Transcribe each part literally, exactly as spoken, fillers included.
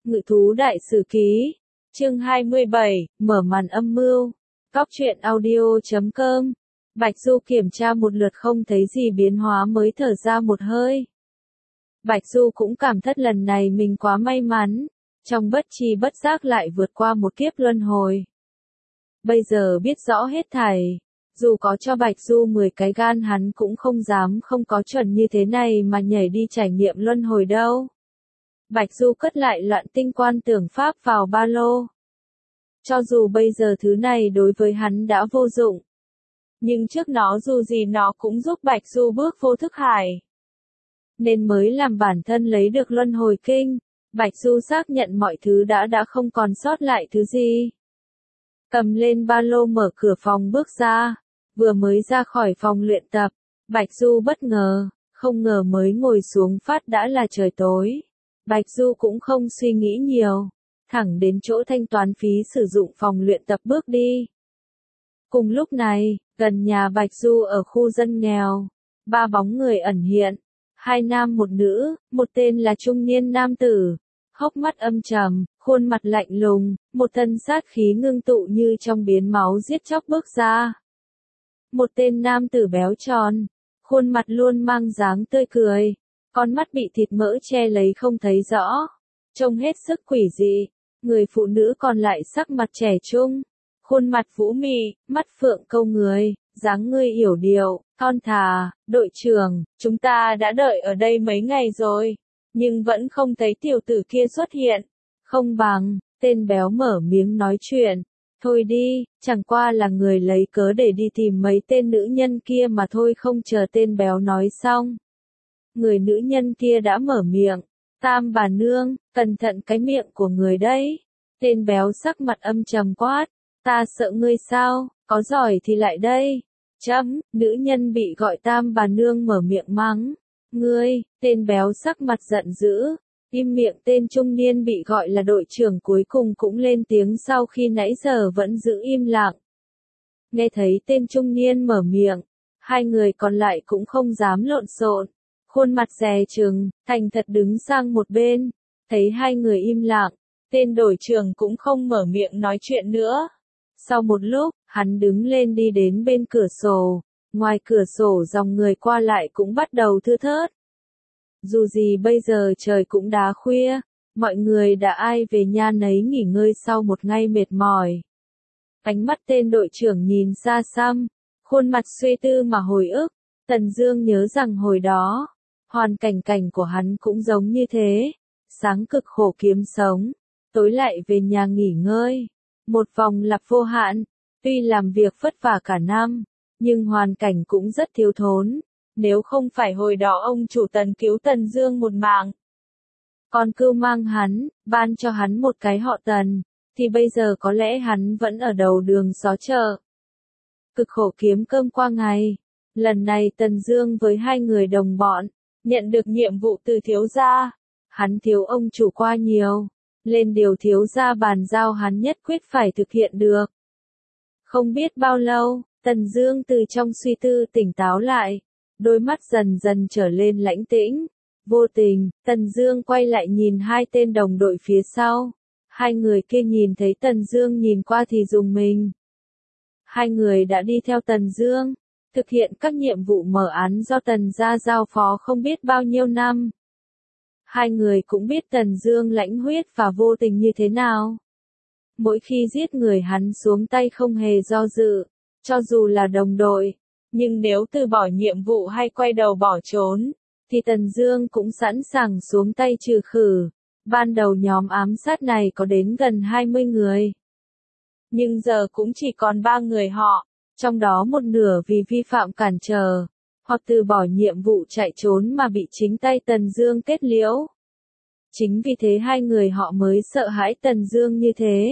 Ngự thú đại sử ký. Chương hai mươi bảy, mở màn âm mưu. Cóc truyện audio chấm com. Bạch Du kiểm tra một lượt không thấy gì biến hóa mới thở ra một hơi. Bạch Du cũng cảm thất lần này mình quá may mắn, trong bất tri bất giác lại vượt qua một kiếp luân hồi. Bây giờ biết rõ hết thảy, dù có cho Bạch Du mười cái gan hắn cũng không dám không có chuẩn như thế này mà nhảy đi trải nghiệm luân hồi đâu. Bạch Du cất lại loạn tinh quan tưởng pháp vào ba lô. Cho dù bây giờ thứ này đối với hắn đã vô dụng, nhưng trước nó dù gì nó cũng giúp Bạch Du bước vô thức hải, nên mới làm bản thân lấy được luân hồi kinh. Bạch Du xác nhận mọi thứ đã đã không còn sót lại thứ gì. Cầm lên ba lô mở cửa phòng bước ra, vừa mới ra khỏi phòng luyện tập, Bạch Du bất ngờ, không ngờ mới ngồi xuống phát đã là trời tối. Bạch Du cũng không suy nghĩ nhiều, thẳng đến chỗ thanh toán phí sử dụng phòng luyện tập bước đi. Cùng lúc này, gần nhà Bạch Du ở khu dân nghèo, ba bóng người ẩn hiện, hai nam một nữ, một tên là trung niên nam tử, hốc mắt âm trầm, khuôn mặt lạnh lùng, một thân sát khí ngưng tụ như trong biến máu giết chóc bước ra. Một tên nam tử béo tròn, khuôn mặt luôn mang dáng tươi cười, con mắt bị thịt mỡ che lấy không thấy rõ, trông hết sức quỷ dị. Người phụ nữ còn lại sắc mặt trẻ trung, khuôn mặt vũ mị, mắt phượng câu người, dáng người yểu điệu, thon thả. Đội trưởng, chúng ta đã đợi ở đây mấy ngày rồi, nhưng vẫn không thấy tiểu tử kia xuất hiện. Không bằng, tên béo mở miếng nói chuyện. Thôi đi, chẳng qua là người lấy cớ để đi tìm mấy tên nữ nhân kia mà thôi. Không chờ tên béo nói xong, người nữ nhân kia đã mở miệng. Tam bà nương, cẩn thận cái miệng của người đấy. Tên béo sắc mặt âm trầm quát. Ta sợ ngươi sao, có giỏi thì lại đây. Chấm, nữ nhân bị gọi tam bà nương mở miệng mắng. Ngươi, tên béo sắc mặt giận dữ. Im miệng. Tên trung niên bị gọi là đội trưởng cuối cùng cũng lên tiếng sau khi nãy giờ vẫn giữ im lặng. Nghe thấy tên trung niên mở miệng, hai người còn lại cũng không dám lộn xộn. Khuôn mặt dè chừng, thành thật đứng sang một bên. Thấy hai người im lặng, tên đội trưởng cũng không mở miệng nói chuyện nữa. Sau một lúc, hắn đứng lên đi đến bên cửa sổ. Ngoài cửa sổ dòng người qua lại cũng bắt đầu thưa thớt. Dù gì bây giờ trời cũng đã khuya, mọi người đã ai về nhà nấy nghỉ ngơi sau một ngày mệt mỏi. Ánh mắt tên đội trưởng nhìn xa xăm, khuôn mặt suy tư mà hồi ức. Tần Dương nhớ rằng hồi đó, hoàn cảnh cảnh của hắn cũng giống như thế. Sáng cực khổ kiếm sống, tối lại về nhà nghỉ ngơi. Một vòng lặp vô hạn, tuy làm việc vất vả cả năm, nhưng hoàn cảnh cũng rất thiếu thốn. Nếu không phải hồi đó ông chủ Tần cứu Tần Dương một mạng, còn cưu mang hắn, ban cho hắn một cái họ Tần, thì bây giờ có lẽ hắn vẫn ở đầu đường xó chợ. Cực khổ kiếm cơm qua ngày. Lần này Tần Dương với hai người đồng bọn, nhận được nhiệm vụ từ thiếu gia. Hắn thiếu ông chủ qua nhiều, lên điều thiếu gia bàn giao hắn nhất quyết phải thực hiện được. Không biết bao lâu, Tần Dương từ trong suy tư tỉnh táo lại, đôi mắt dần dần trở lên lãnh tĩnh. Vô tình, Tần Dương quay lại nhìn hai tên đồng đội phía sau. Hai người kia nhìn thấy Tần Dương nhìn qua thì rùng mình. Hai người đã đi theo Tần Dương, thực hiện các nhiệm vụ mở án do Tần gia giao phó không biết bao nhiêu năm. Hai người cũng biết Tần Dương lãnh huyết và vô tình như thế nào. Mỗi khi giết người hắn xuống tay không hề do dự, cho dù là đồng đội. Nhưng nếu từ bỏ nhiệm vụ hay quay đầu bỏ trốn, thì Tần Dương cũng sẵn sàng xuống tay trừ khử. Ban đầu nhóm ám sát này có đến gần hai mươi người. Nhưng giờ cũng chỉ còn ba người họ, trong đó một nửa vì vi phạm cản trở, hoặc từ bỏ nhiệm vụ chạy trốn mà bị chính tay Tần Dương kết liễu. Chính vì thế hai người họ mới sợ hãi Tần Dương như thế.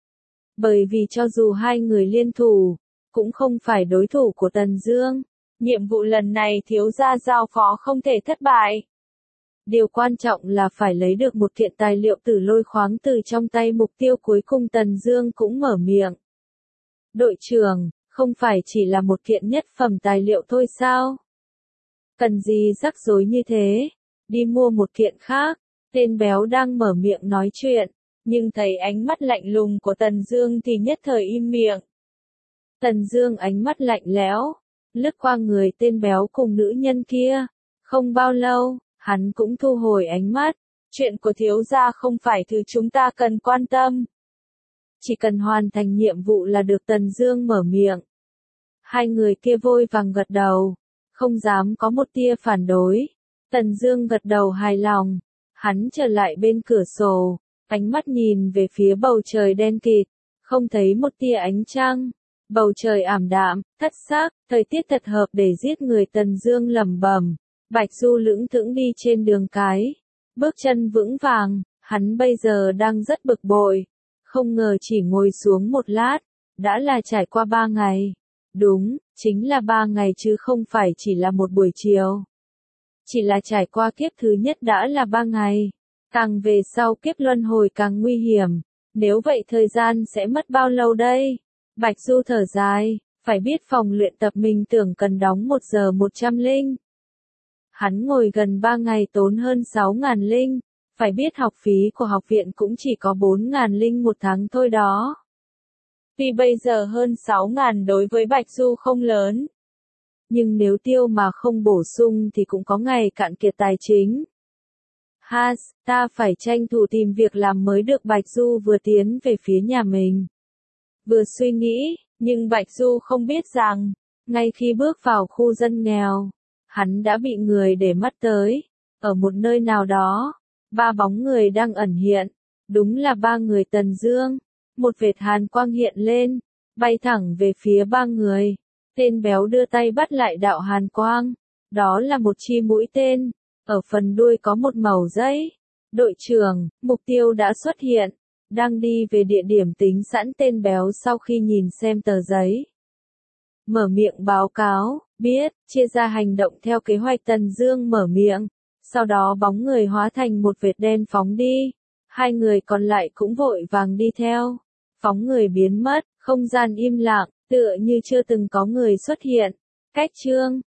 Bởi vì cho dù hai người liên thủ, cũng không phải đối thủ của Tần Dương. Nhiệm vụ lần này thiếu gia giao phó không thể thất bại. Điều quan trọng là phải lấy được một kiện tài liệu tử lôi khoáng từ trong tay mục tiêu cuối cùng. Tần Dương cũng mở miệng. Đội trưởng, không phải chỉ là một kiện nhất phẩm tài liệu thôi sao? Cần gì rắc rối như thế? Đi mua một kiện khác. Tên béo đang mở miệng nói chuyện, nhưng thấy ánh mắt lạnh lùng của Tần Dương thì nhất thời im miệng. Tần Dương ánh mắt lạnh lẽo, lướt qua người tên béo cùng nữ nhân kia. Không bao lâu, hắn cũng thu hồi ánh mắt. Chuyện của thiếu gia không phải thứ chúng ta cần quan tâm. Chỉ cần hoàn thành nhiệm vụ là được. Tần Dương mở miệng. Hai người kia vội vàng gật đầu, không dám có một tia phản đối. Tần Dương gật đầu hài lòng, hắn trở lại bên cửa sổ, ánh mắt nhìn về phía bầu trời đen kịt, không thấy một tia ánh trăng. Bầu trời ảm đạm, thất sắc, thời tiết thật hợp để giết người. Tần Dương lẩm bẩm. Bạch Du lững thững đi trên đường cái, bước chân vững vàng, hắn bây giờ đang rất bực bội. Không ngờ chỉ ngồi xuống một lát, đã là trải qua ba ngày. Đúng, chính là ba ngày chứ không phải chỉ là một buổi chiều. Chỉ là trải qua kiếp thứ nhất đã là ba ngày. Càng về sau kiếp luân hồi càng nguy hiểm. Nếu vậy thời gian sẽ mất bao lâu đây? Bạch Du thở dài, phải biết phòng luyện tập mình tưởng cần đóng một giờ một trăm linh. Hắn ngồi gần ba ngày tốn hơn sáu ngàn linh, phải biết học phí của học viện cũng chỉ có bốn ngàn linh một tháng thôi đó. Vì bây giờ hơn sáu ngàn đối với Bạch Du không lớn. Nhưng nếu tiêu mà không bổ sung thì cũng có ngày cạn kiệt tài chính. Ha, ta phải tranh thủ tìm việc làm mới được. Bạch Du vừa tiến về phía nhà mình, vừa suy nghĩ, nhưng Bạch Du không biết rằng, ngay khi bước vào khu dân nghèo, hắn đã bị người để mắt tới. Ở một nơi nào đó, ba bóng người đang ẩn hiện, đúng là ba người Tần Dương. Một vệt hàn quang hiện lên, bay thẳng về phía ba người. Tên béo đưa tay bắt lại đạo hàn quang, đó là một chi mũi tên, ở phần đuôi có một mẩu giấy. Đội trưởng, mục tiêu đã xuất hiện, đang đi về địa điểm tính sẵn. Tên béo sau khi nhìn xem tờ giấy, mở miệng báo cáo, biết, chia ra hành động theo kế hoạch. Tần Dương mở miệng, sau đó bóng người hóa thành một vệt đen phóng đi, hai người còn lại cũng vội vàng đi theo. Phóng người biến mất, không gian im lặng, tựa như chưa từng có người xuất hiện. Cách chương